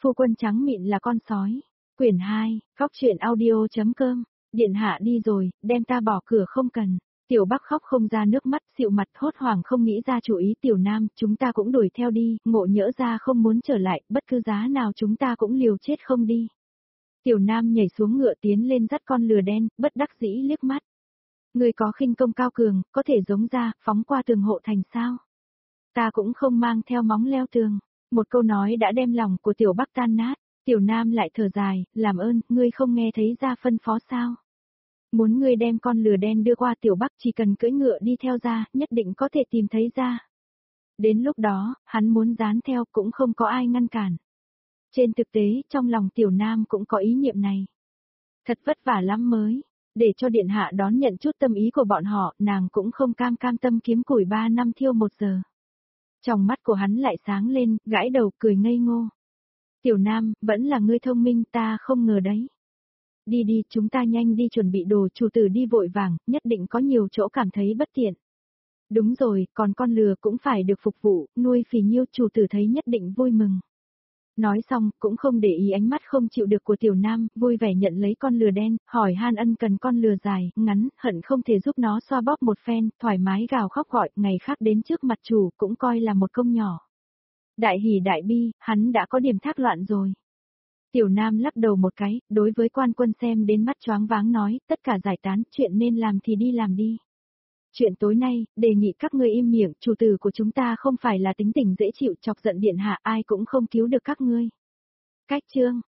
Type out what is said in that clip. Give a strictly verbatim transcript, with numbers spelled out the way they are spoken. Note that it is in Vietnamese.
Phu quân trắng mịn là con sói. Quyển hai, khóc chuyện audio.com. Điện hạ đi rồi, đem ta bỏ cửa không cần. Tiểu Bắc khóc không ra nước mắt, xịu mặt hốt hoảng không nghĩ ra chủ ý. Tiểu Nam, chúng ta cũng đuổi theo đi, ngộ nhỡ ra không muốn trở lại, bất cứ giá nào chúng ta cũng liều chết không đi. Tiểu Nam nhảy xuống ngựa tiến lên dắt con lừa đen, bất đắc dĩ liếc mắt. Người có khinh công cao cường, có thể giống ra, phóng qua tường hộ thành sao? Ta cũng không mang theo móng leo tường. Một câu nói đã đem lòng của Tiểu Bắc tan nát. Tiểu Nam lại thở dài, làm ơn, ngươi không nghe thấy ra phân phó sao? Muốn ngươi đem con lừa đen đưa qua Tiểu Bắc, chỉ cần cưỡi ngựa đi theo ra, nhất định có thể tìm thấy ra. Đến lúc đó, hắn muốn dán theo cũng không có ai ngăn cản. Trên thực tế, trong lòng Tiểu Nam cũng có ý niệm này. Thật vất vả lắm mới, để cho điện hạ đón nhận chút tâm ý của bọn họ, nàng cũng không cam cam tâm kiếm củi ba năm thiêu một giờ. Trong mắt của hắn lại sáng lên, gãi đầu cười ngây ngô. Tiểu Nam, vẫn là ngươi thông minh, ta không ngờ đấy. Đi đi, chúng ta nhanh đi chuẩn bị đồ, chủ tử đi vội vàng, nhất định có nhiều chỗ cảm thấy bất tiện. Đúng rồi, còn con lừa cũng phải được phục vụ, nuôi phì nhiêu, chủ tử thấy nhất định vui mừng. Nói xong, cũng không để ý ánh mắt không chịu được của Tiểu Nam, vui vẻ nhận lấy con lừa đen, hỏi han ân cần con lừa dài, ngắn, hận không thể giúp nó xoa bóp một phen, thoải mái gào khóc gọi, ngày khác đến trước mặt chủ, cũng coi là một công nhỏ. Đại hỉ đại bi, hắn đã có điểm thác loạn rồi. Tiểu Nam lắc đầu một cái, đối với quan quân xem đến mắt choáng váng nói, tất cả giải tán, chuyện nên làm thì đi làm đi. Chuyện tối nay, đề nghị các ngươi im miệng, chủ tử của chúng ta không phải là tính tình dễ chịu, chọc giận điện hạ, ai cũng không cứu được các ngươi. Cách chương